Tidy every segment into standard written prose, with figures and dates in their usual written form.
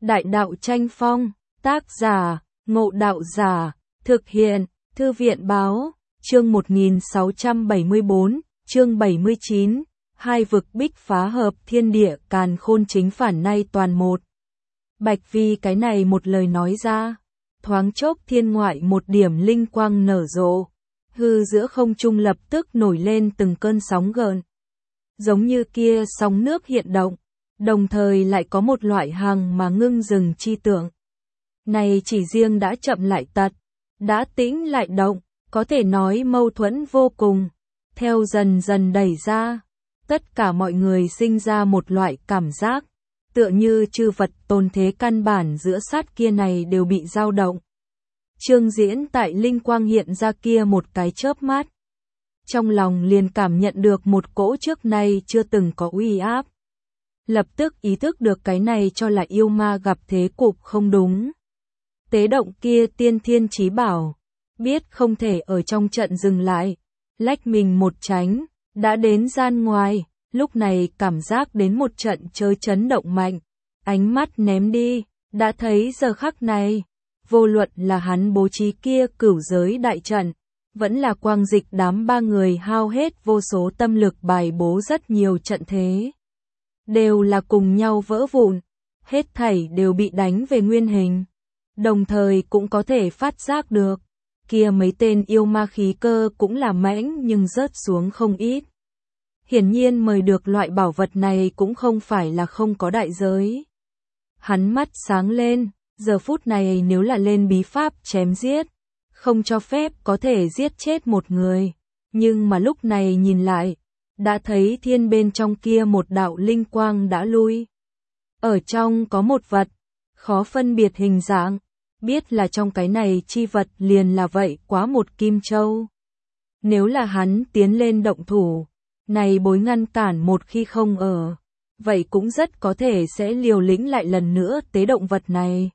Đại đạo tranh phong, tác giả, Ngộ Đạo Giả, thực hiện, Thư viện báo, chương 1674, chương 79, hai vực bích phá hợp thiên địa càn khôn chính phản nay toàn một. Bạch Vi cái này một lời nói ra, thoáng chốc thiên ngoại một điểm linh quang nở rộ, hư giữa không trung lập tức nổi lên từng cơn sóng gợn. Giống như kia sóng nước hiện động, đồng thời lại có một loại hàng mà ngưng dừng chi tượng. Này chỉ riêng đã chậm lại tật, đã tĩnh lại động, có thể nói mâu thuẫn vô cùng, theo dần dần đẩy ra, tất cả mọi người sinh ra một loại cảm giác, tựa như chư vật tồn thế căn bản giữa sát kia này đều bị dao động. Trương Diễn tại linh quang hiện ra kia một cái chớp mắt, trong lòng liền cảm nhận được một cỗ trước nay chưa từng có uy áp. Lập tức ý thức được cái này cho là yêu ma gặp thế cục không đúng. Tế động kia tiên thiên chí bảo, biết không thể ở trong trận dừng lại, lách mình một tránh, đã đến gian ngoài, lúc này cảm giác đến một trận chơi chấn động mạnh, ánh mắt ném đi, đã thấy giờ khắc này, vô luận là hắn bố trí kia cửu giới đại trận, vẫn là Quang Dịch đám ba người hao hết vô số tâm lực bài bố rất nhiều trận thế, đều là cùng nhau vỡ vụn, hết thảy đều bị đánh về nguyên hình. Đồng thời cũng có thể phát giác được, kia mấy tên yêu ma khí cơ cũng là mãnh nhưng rớt xuống không ít. Hiển nhiên mời được loại bảo vật này cũng không phải là không có đại giới. Hắn mắt sáng lên, giờ phút này nếu là lên bí pháp chém giết, không cho phép có thể giết chết một người, nhưng mà lúc này nhìn lại, đã thấy thiên bên trong kia một đạo linh quang đã lui. Ở trong có một vật, khó phân biệt hình dạng, biết là trong cái này chi vật liền là vậy quá một kim châu. Nếu là hắn tiến lên động thủ, này bối ngăn cản một khi không ở, vậy cũng rất có thể sẽ liều lĩnh lại lần nữa tế động vật này.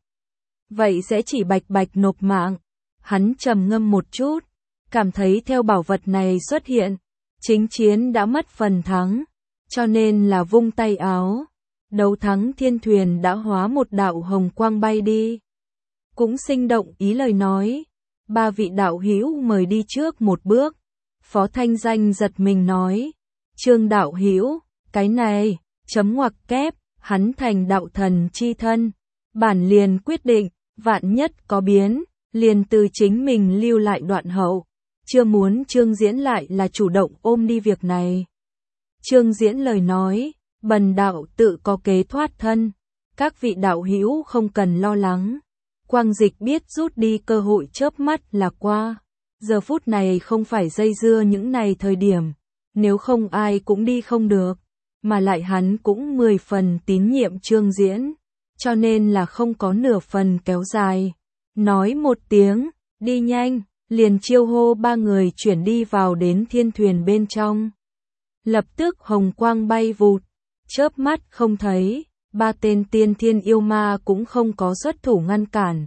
Vậy sẽ chỉ bạch bạch nộp mạng. Hắn trầm ngâm một chút, cảm thấy theo bảo vật này xuất hiện, chính chiến đã mất phần thắng, cho nên là vung tay áo, đấu thắng thiên thuyền đã hóa một đạo hồng quang bay đi. Cũng sinh động ý lời nói, ba vị đạo hữu mời đi trước một bước. Phó Thanh Danh giật mình nói, Trương đạo hữu, cái này, chấm ngoặc kép, hắn thành đạo thần chi thân, bản liền quyết định, vạn nhất có biến, liền từ chính mình lưu lại đoạn hậu, chưa muốn Trương Diễn lại là chủ động ôm đi việc này. Trương Diễn lời nói, bần đạo tự có kế thoát thân, các vị đạo hữu không cần lo lắng. Quang Dịch biết rút đi cơ hội chớp mắt là qua, giờ phút này không phải dây dưa những này thời điểm, nếu không ai cũng đi không được, mà lại hắn cũng 10 phần tín nhiệm Trương Diễn, cho nên là không có nửa phần kéo dài. Nói một tiếng, đi nhanh, liền chiêu hô ba người chuyển đi vào đến thiên thuyền bên trong. Lập tức hồng quang bay vụt, chớp mắt không thấy, ba tên tiên thiên yêu ma cũng không có xuất thủ ngăn cản,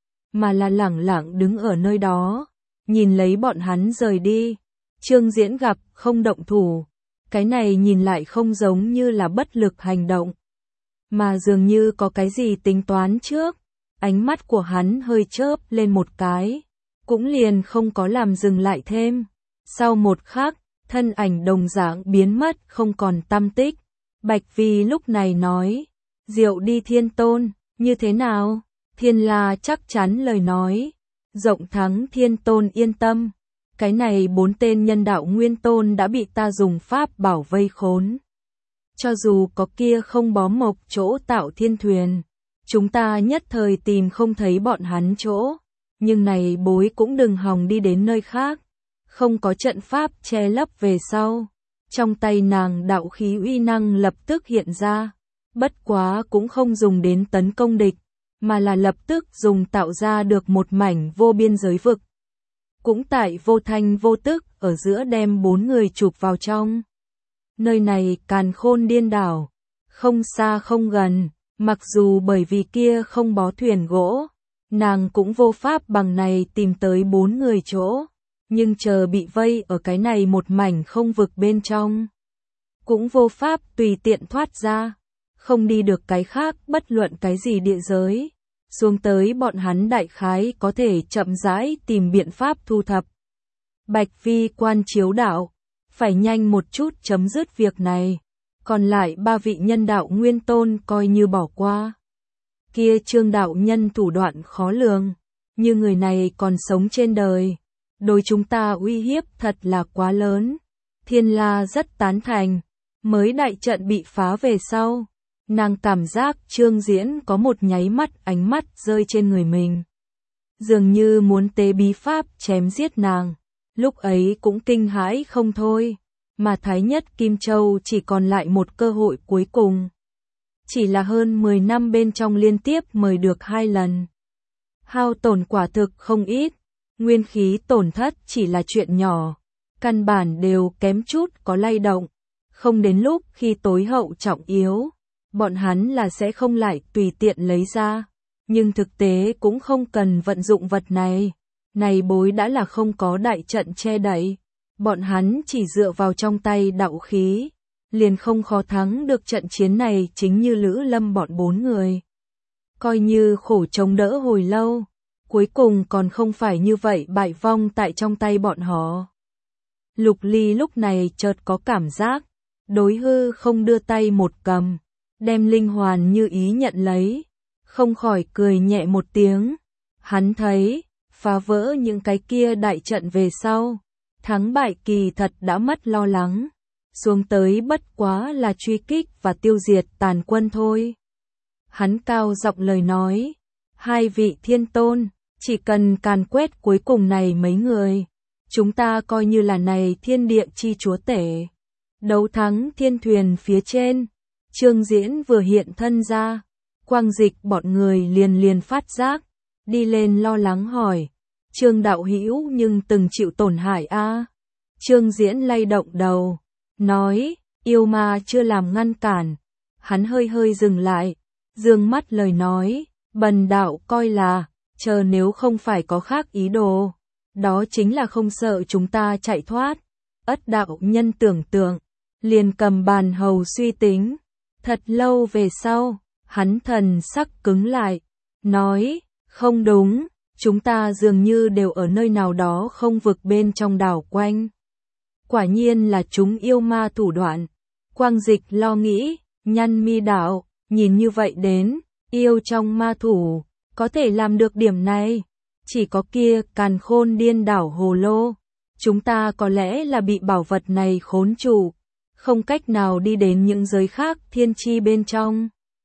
mà là lẳng lặng đứng ở nơi đó, nhìn lấy bọn hắn rời đi. Trương Diễn gặp không động thủ, cái này nhìn lại không giống như là bất lực hành động, mà dường như có cái gì tính toán trước. Ánh mắt của hắn hơi chớp lên một cái, cũng liền không có làm dừng lại thêm. Sau một khắc, thân ảnh đồng dạng biến mất không còn tăm tích. Bạch Vi lúc này nói, Diệu đi Thiên Tôn, như thế nào? Thiên La chắc chắn lời nói, rộng thắng Thiên Tôn yên tâm. Cái này 4 tên nhân đạo nguyên tôn đã bị ta dùng pháp bảo vây khốn. Cho dù có kia không bó mộc chỗ tạo thiên thuyền, chúng ta nhất thời tìm không thấy bọn hắn chỗ, nhưng này bối cũng đừng hòng đi đến nơi khác, không có trận pháp che lấp về sau. Trong tay nàng đạo khí uy năng lập tức hiện ra, bất quá cũng không dùng đến tấn công địch, mà là lập tức dùng tạo ra được một mảnh vô biên giới vực. Cũng tại vô thanh vô tức ở giữa đem 4 người chụp vào trong. Nơi này càn khôn điên đảo, không xa không gần. Mặc dù bởi vì kia không bó thuyền gỗ, nàng cũng vô pháp bằng này tìm tới 4 người chỗ, nhưng chờ bị vây ở cái này một mảnh không vực bên trong, cũng vô pháp tùy tiện thoát ra. không đi được cái khác bất luận cái gì địa giới. Xuống tới bọn hắn đại khái có thể chậm rãi tìm biện pháp thu thập. Bạch Vi quan chiếu đạo, phải nhanh một chút chấm dứt việc này. Còn lại 3 vị nhân đạo nguyên tôn coi như bỏ qua. Kia Trương đạo nhân thủ đoạn khó lường, như người này còn sống trên đời. Đối chúng ta uy hiếp thật là quá lớn. Thiên La rất tán thành, mới đại trận bị phá về sau. Nàng cảm giác Trương Diễn có một nháy mắt ánh mắt rơi trên người mình. Dường như muốn tế bí pháp chém giết nàng. Lúc ấy cũng kinh hãi không thôi. Mà Thái Nhất Kim Châu chỉ còn lại một cơ hội cuối cùng. Chỉ là hơn 10 năm bên trong liên tiếp mời được 2 lần. Hao tổn quả thực không ít. Nguyên khí tổn thất chỉ là chuyện nhỏ. Căn bản đều kém chút có lay động. Không đến lúc khi tối hậu trọng yếu. Bọn hắn là sẽ không lại tùy tiện lấy ra. Nhưng thực tế cũng không cần vận dụng vật này. Này bối đã là không có đại trận che đậy. Bọn hắn chỉ dựa vào trong tay đạo khí. Liền không khó thắng được trận chiến này chính như Lữ Lâm bọn 4 người. Coi như khổ chống đỡ hồi lâu. Cuối cùng còn không phải như vậy bại vong tại trong tay bọn họ. Lục Ly lúc này chợt có cảm giác. Đối hư không đưa tay một cầm. Đem linh hoàn như ý nhận lấy. Không khỏi cười nhẹ một tiếng. Hắn thấy, phá vỡ những cái kia đại trận về sau. Thắng bại kỳ thật đã mất lo lắng. Xuống tới bất quá là truy kích và tiêu diệt tàn quân thôi. Hắn cao giọng lời nói. 2 vị thiên tôn, chỉ cần càn quét cuối cùng này mấy người. Chúng ta coi như là này thiên địa chi chúa tể. Đấu thắng thiên thuyền phía trên. Trương Diễn vừa hiện thân ra. Quang Dịch bọn người liền phát giác. Đi lên lo lắng hỏi. Trương đạo hữu nhưng từng chịu tổn hại a? Trương Diễn lay động đầu. Nói, yêu ma chưa làm ngăn cản. Hắn hơi dừng lại. Dương mắt lời nói. Bần đạo coi là, chờ nếu không phải có khác ý đồ. Đó chính là không sợ chúng ta chạy thoát. Ất đạo nhân tưởng tượng. Liền cầm bàn hầu suy tính. Thật lâu về sau, hắn thần sắc cứng lại. Nói, không đúng, chúng ta dường như đều ở nơi nào đó không vực bên trong đảo quanh. Quả nhiên là chúng yêu ma thủ đoạn. Quang Dịch lo nghĩ, nhăn mi đạo, nhìn như vậy đến, yêu trong ma thủ, có thể làm được điểm này. Chỉ có kia càn khôn điên đảo hồ lô. Chúng ta có lẽ là bị bảo vật này khốn trụ. Không cách nào đi đến những giới khác thiên chi bên trong.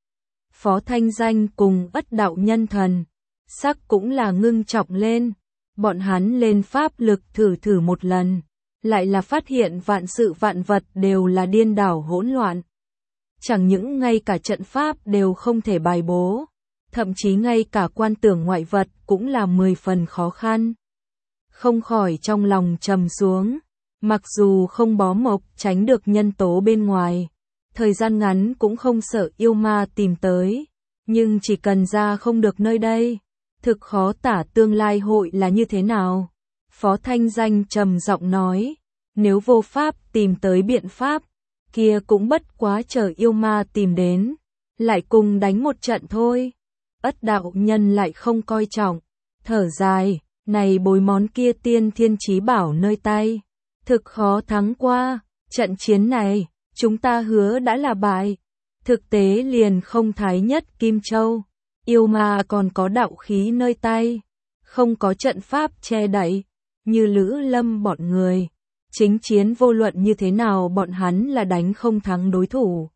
Phó Thanh Danh cùng Ất đạo nhân thần. Sắc cũng là ngưng trọng lên. Bọn hắn lên pháp lực thử một lần. Lại là phát hiện vạn sự vạn vật đều là điên đảo hỗn loạn. Chẳng những ngay cả trận pháp đều không thể bài bố. Thậm chí ngay cả quan tưởng ngoại vật cũng là 10 phần khó khăn. Không khỏi trong lòng trầm xuống. Mặc dù không bó mộc tránh được nhân tố bên ngoài. Thời gian ngắn cũng không sợ yêu ma tìm tới. Nhưng chỉ cần ra không được nơi đây. Thực khó tả tương lai hội là như thế nào. Phó Thanh Danh trầm giọng nói. Nếu vô pháp tìm tới biện pháp. Kia cũng bất quá chờ yêu ma tìm đến. Lại cùng đánh một trận thôi. Ất đạo nhân lại không coi trọng. Thở dài. Này bối món kia tiên thiên chí bảo nơi tay. Thực khó thắng qua. Trận chiến này. Chúng ta hứa đã là bại. Thực tế liền không Thái Nhất Kim Châu. Yêu ma còn có đạo khí nơi tay. Không có trận pháp che đậy. Như Lữ Lâm bọn người. Chính chiến vô luận như thế nào bọn hắn là đánh không thắng đối thủ.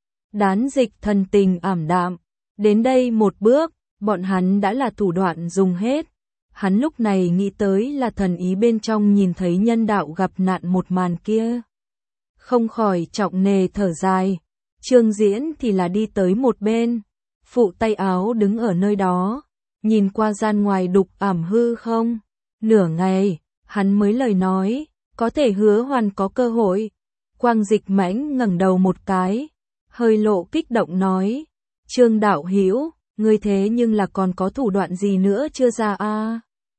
Đán Dịch thần tình ảm đạm. Đến đây một bước. Bọn hắn đã là thủ đoạn dùng hết. Hắn lúc này nghĩ tới là thần ý bên trong nhìn thấy nhân đạo gặp nạn một màn kia. Không khỏi trọng nề thở dài. Trương Diễn thì là đi tới một bên. Phụ tay áo đứng ở nơi đó. Nhìn qua gian ngoài đục ảm hư không. Nửa ngày, hắn mới lời nói. Có thể hứa hoàn có cơ hội. Quang Dịch mãnh ngẩng đầu một cái. Hơi lộ kích động nói. Trương đạo hữu, ngươi thế nhưng là còn có thủ đoạn gì nữa chưa ra a?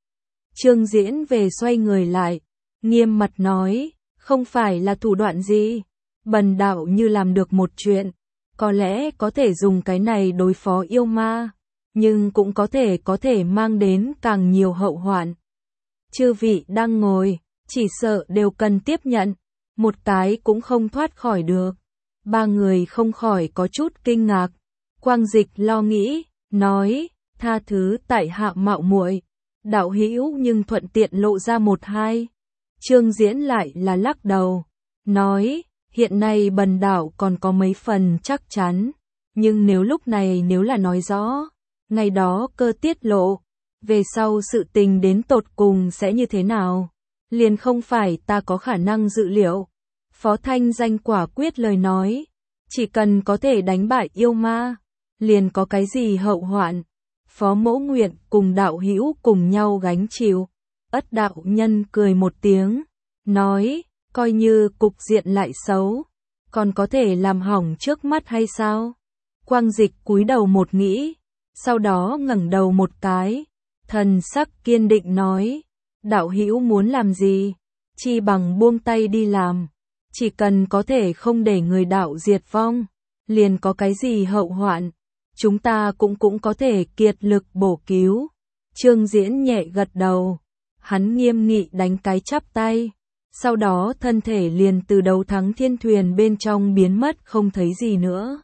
Trương Diễn về xoay người lại. Nghiêm mặt nói. Không phải là thủ đoạn gì. Bần đạo như làm được một chuyện. Có lẽ có thể dùng cái này đối phó yêu ma, nhưng cũng có thể mang đến càng nhiều hậu hoạn. Chư vị đang ngồi, chỉ sợ đều cần tiếp nhận, một cái cũng không thoát khỏi được. Ba người không khỏi có chút kinh ngạc. Quang Dịch lo nghĩ, nói, tha thứ tại hạ mạo muội, đạo hữu nhưng thuận tiện lộ ra một hai. Trương Diễn lại là lắc đầu, nói, hiện nay bần đạo còn có mấy phần chắc chắn, nhưng nếu là nói rõ, ngày đó cơ tiết lộ, về sau sự tình đến tột cùng sẽ như thế nào, liền không phải ta có khả năng dự liệu. Phó Thanh Danh quả quyết lời nói, chỉ cần có thể đánh bại yêu ma, liền có cái gì hậu hoạn. Phó Mỗ nguyện cùng đạo hữu cùng nhau gánh chịu. Ất đạo nhân cười một tiếng, nói, coi như cục diện lại xấu, còn có thể làm hỏng trước mắt hay sao? Quang Dịch cúi đầu một nghĩ, sau đó ngẩng đầu một cái, thần sắc kiên định nói, đạo hữu muốn làm gì, chi bằng buông tay đi làm, chỉ cần có thể không để người đạo diệt vong, liền có cái gì hậu hoạn, chúng ta cũng có thể kiệt lực bổ cứu. Trương Diễn nhẹ gật đầu, hắn nghiêm nghị đánh cái chắp tay, sau đó thân thể liền từ đấu thắng thiên thuyền bên trong biến mất không thấy gì nữa.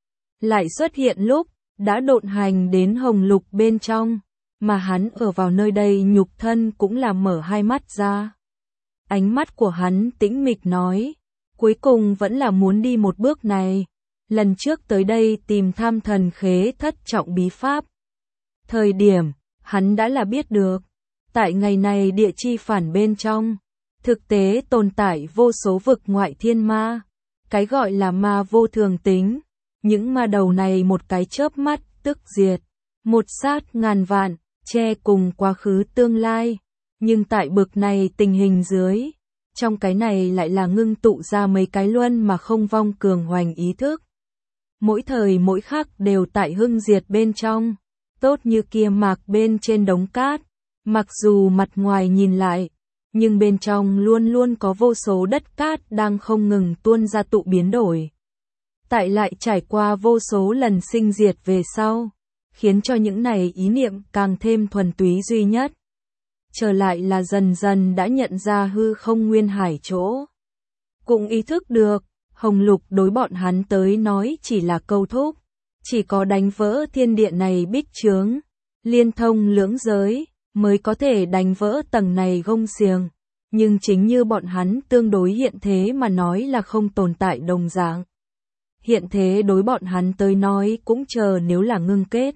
Lại xuất hiện lúc, đã độn hành đến hồng lục bên trong, mà hắn ở vào nơi đây nhục thân cũng là mở hai mắt ra. Ánh mắt của hắn tĩnh mịch nói, cuối cùng vẫn là muốn đi một bước này. Lần trước tới đây tìm tham thần khế thất trọng bí pháp. Thời điểm, hắn đã là biết được, tại ngày này địa chi phản bên trong, thực tế tồn tại vô số vực ngoại thiên ma. Cái gọi là ma vô thường tính, những ma đầu này một cái chớp mắt tức diệt, một sát ngàn vạn, che cùng quá khứ tương lai. Nhưng tại bực này tình hình dưới, trong cái này lại là ngưng tụ ra mấy cái luân mà không vong cường hoành ý thức. Mỗi thời mỗi khắc đều tại hưng diệt bên trong, tốt như kia mạc bên trên đống cát, mặc dù mặt ngoài nhìn lại, nhưng bên trong luôn luôn có vô số đất cát đang không ngừng tuôn ra tụ biến đổi. Tại lại trải qua vô số lần sinh diệt về sau, khiến cho những này ý niệm càng thêm thuần túy duy nhất. Trở lại là dần dần đã nhận ra hư không nguyên hải chỗ. Cũng ý thức được, hồng lục đối bọn hắn tới nói chỉ là câu thúc, chỉ có đánh vỡ thiên địa này bích chướng, liên thông lưỡng giới, mới có thể đánh vỡ tầng này gông xiềng, nhưng chính như bọn hắn tương đối hiện thế mà nói là không tồn tại đồng dạng. Hiện thế đối bọn hắn tới nói cũng chờ nếu là ngưng kết,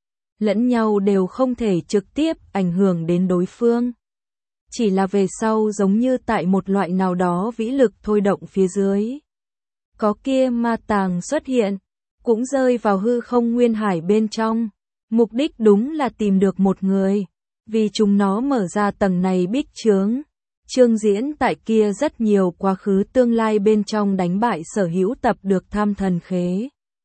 lẫn nhau đều không thể trực tiếp ảnh hưởng đến đối phương. Chỉ là về sau giống như tại một loại nào đó vĩ lực thôi động phía dưới. Có kia ma tàng xuất hiện, cũng rơi vào hư không nguyên hải bên trong. Mục đích đúng là tìm được một người, vì chúng nó mở ra tầng này bích chướng. Trương Diễn tại kia rất nhiều quá khứ tương lai bên trong đánh bại sở hữu tập được tham thần khế.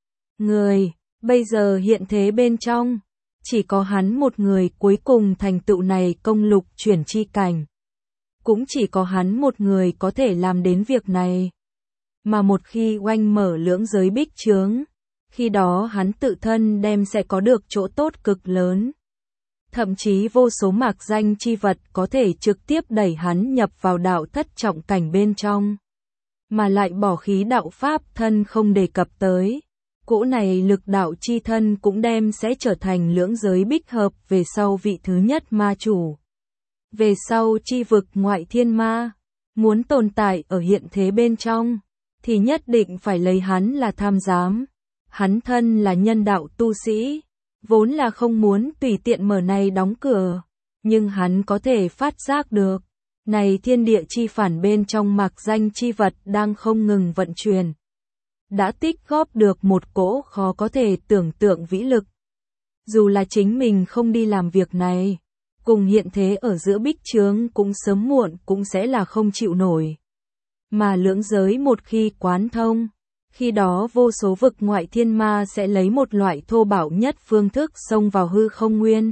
Người, bây giờ hiện thế bên trong, chỉ có hắn một người cuối cùng thành tựu này công lục chuyển chi cảnh. Cũng chỉ có hắn một người có thể làm đến việc này. Mà một khi oanh mở lưỡng giới bích chướng, khi đó hắn tự thân đem sẽ có được chỗ tốt cực lớn. Thậm chí vô số mạc danh chi vật có thể trực tiếp đẩy hắn nhập vào đạo thất trọng cảnh bên trong. Mà lại bỏ khí đạo pháp thân không đề cập tới. Cỗ này lực đạo chi thân cũng đem sẽ trở thành lưỡng giới bích hợp về sau vị thứ nhất ma chủ. Về sau chi vực ngoại thiên ma, muốn tồn tại ở hiện thế bên trong, thì nhất định phải lấy hắn là tham giám. Hắn thân là nhân đạo tu sĩ, vốn là không muốn tùy tiện mở này đóng cửa, nhưng hắn có thể phát giác được, này thiên địa chi phản bên trong mạc danh chi vật đang không ngừng vận chuyển. Đã tích góp được một cỗ khó có thể tưởng tượng vĩ lực. Dù là chính mình không đi làm việc này, cùng hiện thế ở giữa bích chướng cũng sớm muộn cũng sẽ là không chịu nổi. Mà lưỡng giới một khi quán thông, khi đó vô số vực ngoại thiên ma sẽ lấy một loại thô bạo nhất phương thức xông vào hư không nguyên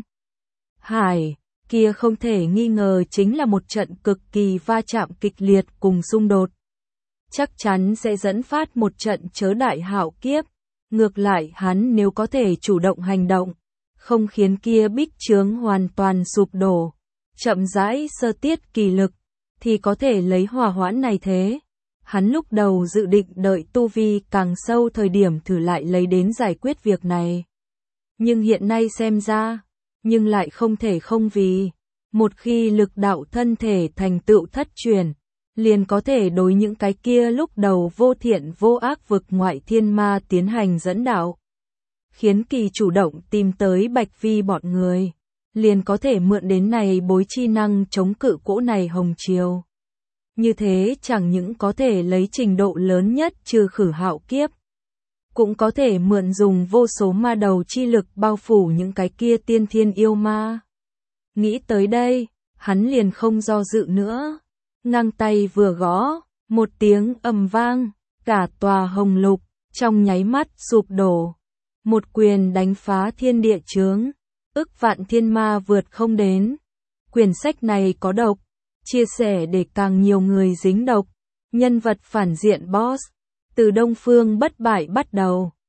hải, kia không thể nghi ngờ chính là một trận cực kỳ va chạm kịch liệt cùng xung đột. Chắc chắn sẽ dẫn phát một trận chớ đại hạo kiếp, Ngược lại hắn nếu có thể chủ động hành động, không khiến kia bích chướng hoàn toàn sụp đổ, chậm rãi sơ tiết kỳ lực, thì có thể lấy hòa hoãn này thế. Hắn lúc đầu dự định đợi tu vi càng sâu thời điểm thử lại lấy đến giải quyết việc này. Nhưng hiện nay xem ra, nhưng lại không thể không vì, một khi lực đạo thân thể thành tựu thất truyền, liền có thể đối những cái kia lúc đầu vô thiện vô ác vực ngoại thiên ma tiến hành dẫn đạo. Khiến Kỳ chủ động tìm tới Bạch Vi bọn người, liền có thể mượn đến này bối chi năng chống cự cỗ này hồng chiều. Như thế chẳng những có thể lấy trình độ lớn nhất trừ khử hạo kiếp, cũng có thể mượn dùng vô số ma đầu chi lực bao phủ những cái kia tiên thiên yêu ma. Nghĩ tới đây, hắn liền không do dự nữa, ngang tay vừa gõ, một tiếng ầm vang, cả tòa hồng lục trong nháy mắt sụp đổ. Một quyền đánh phá thiên địa chướng, ức vạn thiên ma vượt không đến. Quyển sách này có độc, chia sẻ để càng nhiều người dính độc. Nhân vật phản diện boss, từ Đông Phương bất bại bắt đầu.